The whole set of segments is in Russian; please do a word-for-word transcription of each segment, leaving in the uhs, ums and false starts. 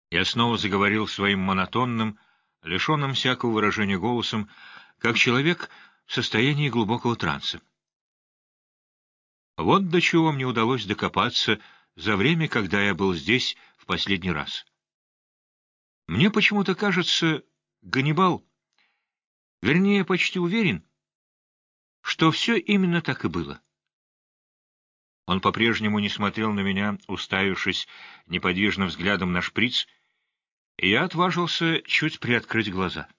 Я снова заговорил своим монотонным, лишенным всякого выражения голосом, как человек в состоянии глубокого транса. Вот до чего мне удалось докопаться за время, когда я был здесь в последний раз. Мне почему-то кажется, Ганнибал, вернее, почти уверен, что все именно так и было. Он по-прежнему не смотрел на меня, уставившись неподвижным взглядом на шприц, и я отважился чуть приоткрыть глаза.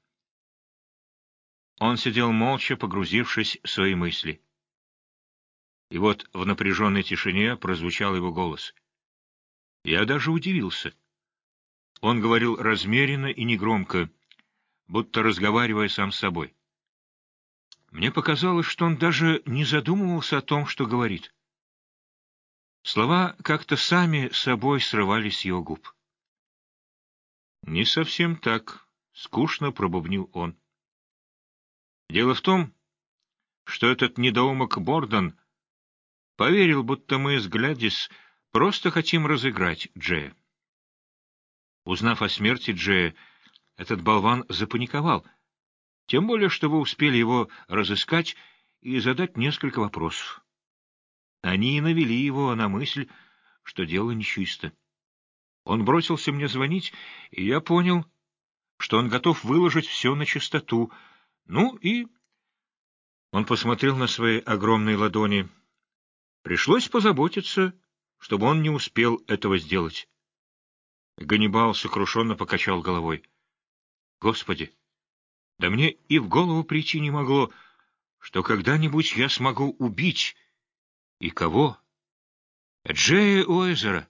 Он сидел молча, погрузившись в свои мысли. И вот в напряженной тишине прозвучал его голос. Я даже удивился. Он говорил размеренно и негромко, будто разговаривая сам с собой. Мне показалось, что он даже не задумывался о том, что говорит. Слова как-то сами собой срывались с его губ. «Не совсем так», — скучно пробубнил он. «Дело в том, что этот недоумок Бордон поверил, будто мы с Глядис просто хотим разыграть Джея. Узнав о смерти Джея, этот болван запаниковал, тем более, что вы успели его разыскать и задать несколько вопросов. Они и навели его на мысль, что дело нечисто. Он бросился мне звонить, и я понял, что он готов выложить все на чистоту. Ну и... Он посмотрел на свои огромные ладони. Пришлось позаботиться, чтобы он не успел этого сделать. Ганнибал сокрушенно покачал головой. Господи, да мне и в голову прийти не могло, что когда-нибудь я смогу убить. И кого? Джея Уэзера.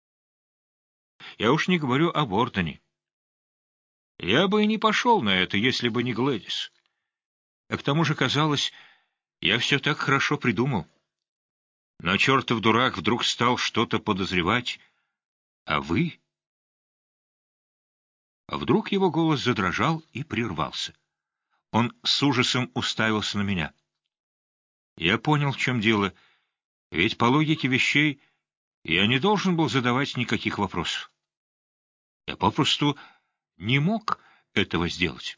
Я уж не говорю о Бордоне. Я бы и не пошел на это, если бы не Глэдис. А к тому же, казалось, я все так хорошо придумал. Но чертов дурак вдруг стал что-то подозревать. А вы? А вдруг его голос задрожал и прервался. Он с ужасом уставился на меня. Я понял, в чем дело, ведь по логике вещей я не должен был задавать никаких вопросов. Я попросту не мог этого сделать.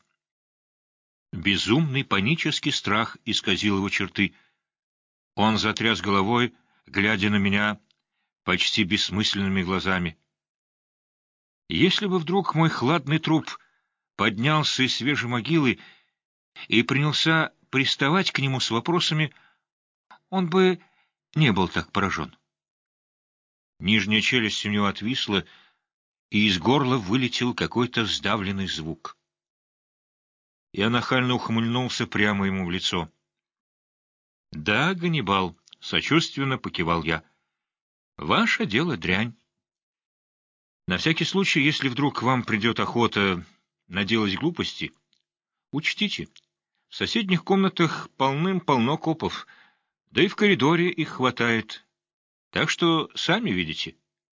Безумный панический страх исказил его черты. Он затряс головой, глядя на меня почти бессмысленными глазами. Если бы вдруг мой хладный труп поднялся из свежей могилы и принялся приставать к нему с вопросами, он бы не был так поражен. Нижняя челюсть у него отвисла, и из горла вылетел какой-то сдавленный звук. Я нахально ухмыльнулся прямо ему в лицо. — Да, Ганнибал, — сочувственно покивал я, — ваше дело дрянь. На всякий случай, если вдруг вам придет охота наделать глупости, учтите, в соседних комнатах полным-полно копов, да и в коридоре их хватает, так что сами видите.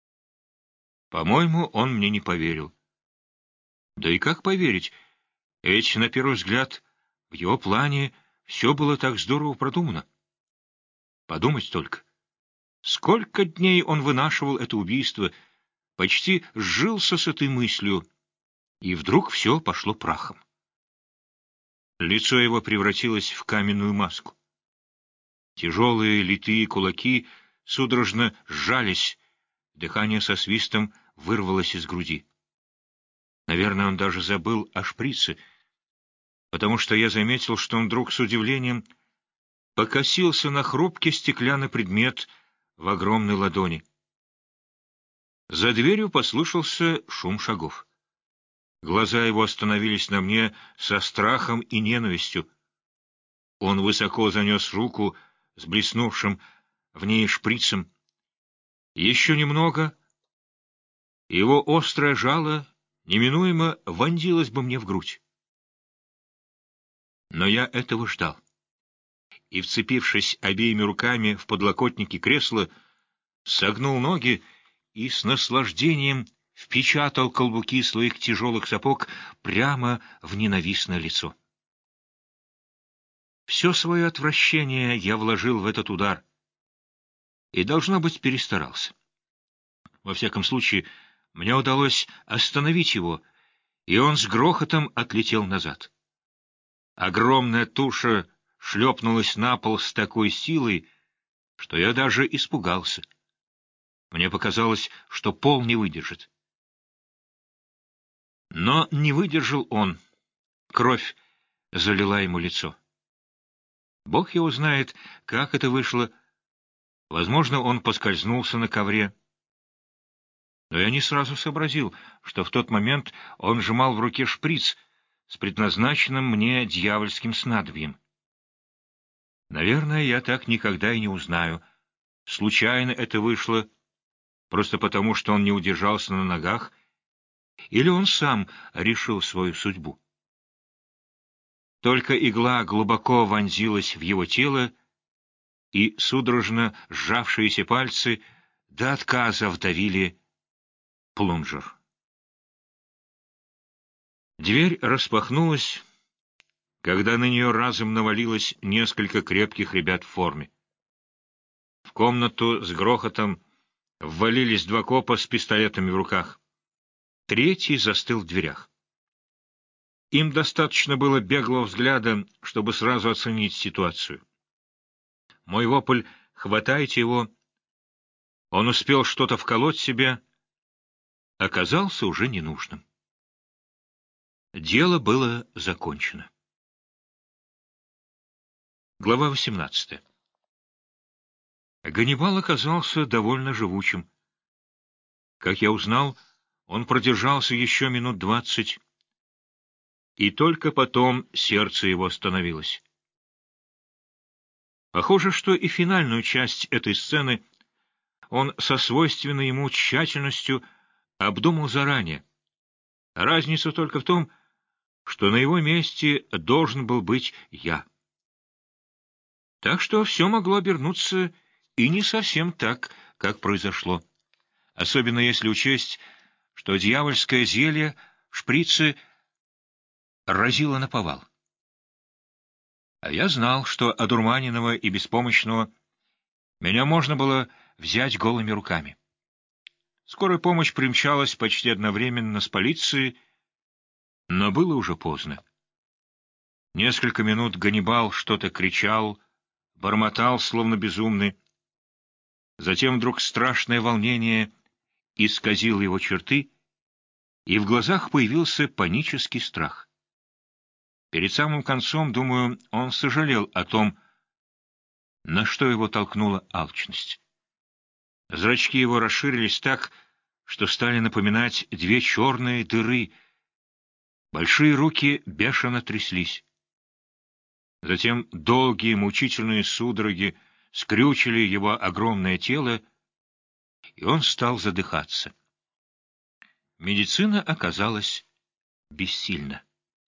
По-моему, он мне не поверил. Да и как поверить? Ведь, на первый взгляд, в его плане все было так здорово продумано. Подумать только. Сколько дней он вынашивал это убийство, почти сжился с этой мыслью, и вдруг все пошло прахом. Лицо его превратилось в каменную маску. Тяжелые литые кулаки судорожно сжались, дыхание со свистом вырвалось из груди. Наверное, он даже забыл о шприце, потому что я заметил, что он вдруг с удивлением покосился на хрупкий стеклянный предмет в огромной ладони. За дверью послышался шум шагов. Глаза его остановились на мне со страхом и ненавистью. Он высоко занес руку с блеснувшим в ней шприцем. Еще немного, и его острое жало неминуемо вонзилось бы мне в грудь. Но я этого ждал. И, вцепившись обеими руками в подлокотники кресла, согнул ноги и с наслаждением впечатал каблуки своих тяжелых сапог прямо в ненавистное лицо. Все свое отвращение я вложил в этот удар и, должно быть, перестарался. Во всяком случае, Мне удалось остановить его, и он с грохотом отлетел назад. Огромная туша шлепнулась на пол с такой силой, что я даже испугался. Мне показалось, что пол не выдержит. Но не выдержал он. Кровь залила ему лицо. Бог его знает, как это вышло. Возможно, он поскользнулся на ковре. Но я не сразу сообразил, что в тот момент он сжимал в руке шприц с предназначенным мне дьявольским снадобьем. Наверное, я так никогда и не узнаю. Случайно это вышло, просто потому, что он не удержался на ногах, или он сам решил свою судьбу. Только игла глубоко вонзилась в его тело, и судорожно сжавшиеся пальцы до отказа вдавили плунжер. Дверь распахнулась, когда на нее разом навалилось несколько крепких ребят в форме. В комнату с грохотом ввалились два копа с пистолетами в руках. Третий застыл в дверях. Им достаточно было беглого взгляда, чтобы сразу оценить ситуацию. Мой вопль «Хватайте его!» Он успел что-то вколоть себе, оказался уже ненужным. Дело было закончено. Глава восемнадцатая. Ганнибал оказался довольно живучим. Как я узнал, он продержался еще минут двадцать, и только потом сердце его остановилось. Похоже, что и финальную часть этой сцены он со свойственной ему тщательностью обдумал заранее. Разница только в том, что на его месте должен был быть я. Так что все могло обернуться и не совсем так, как произошло. Особенно если учесть, что дьявольское зелье в шприце разило наповал. А я знал, что одурманенного и беспомощного меня можно было взять голыми руками. Скорая помощь примчалась почти одновременно с полицией, но было уже поздно. Несколько минут Ганнибал что-то кричал, бормотал, словно безумный. Затем вдруг страшное волнение исказило его черты, и в глазах появился панический страх. Перед самым концом, думаю, он сожалел о том, на что его толкнула алчность. Зрачки его расширились так, что стали напоминать две черные дыры. Большие руки бешено тряслись. Затем долгие мучительные судороги скрючили его огромное тело, и он стал задыхаться. Медицина оказалась бессильна.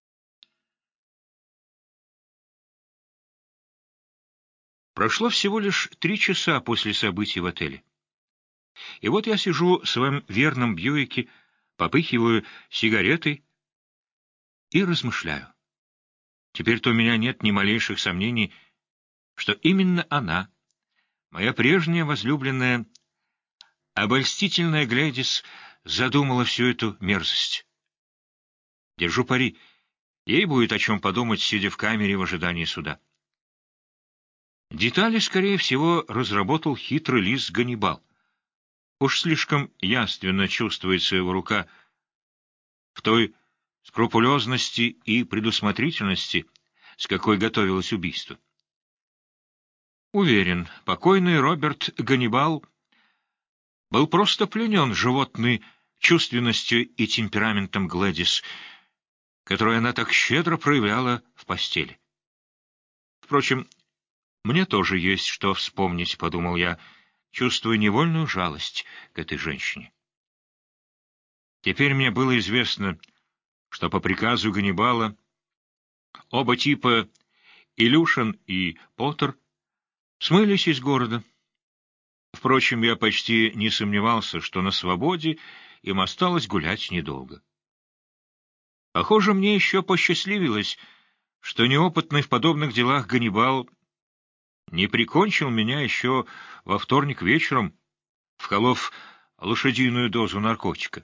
Прошло всего лишь три часа после событий в отеле. И вот я сижу в своем верном Бьюике, попыхиваю сигаретой и размышляю. Теперь-то у меня нет ни малейших сомнений, что именно она, моя прежняя возлюбленная, обольстительная Глэдис, задумала всю эту мерзость. Держу пари, ей будет о чем подумать, сидя в камере в ожидании суда. Детали, скорее всего, разработал хитрый лис Ганнибал. Уж слишком явственно чувствуется его рука в той скрупулезности и предусмотрительности, с какой готовилось убийство. Уверен, покойный Роберт Ганнибал был просто пленен животной чувственностью и темпераментом Глэдис, которую она так щедро проявляла в постели. Впрочем, мне тоже есть что вспомнить, — подумал я, чувствуя невольную жалость к этой женщине. Теперь мне было известно, что по приказу Ганнибала оба типа, Илюшин и Поттер, смылись из города. Впрочем, я почти не сомневался, что на свободе им осталось гулять недолго. Похоже, мне еще посчастливилось, что неопытный в подобных делах Ганнибал не прикончил меня еще во вторник вечером, вколов лошадиную дозу наркотика.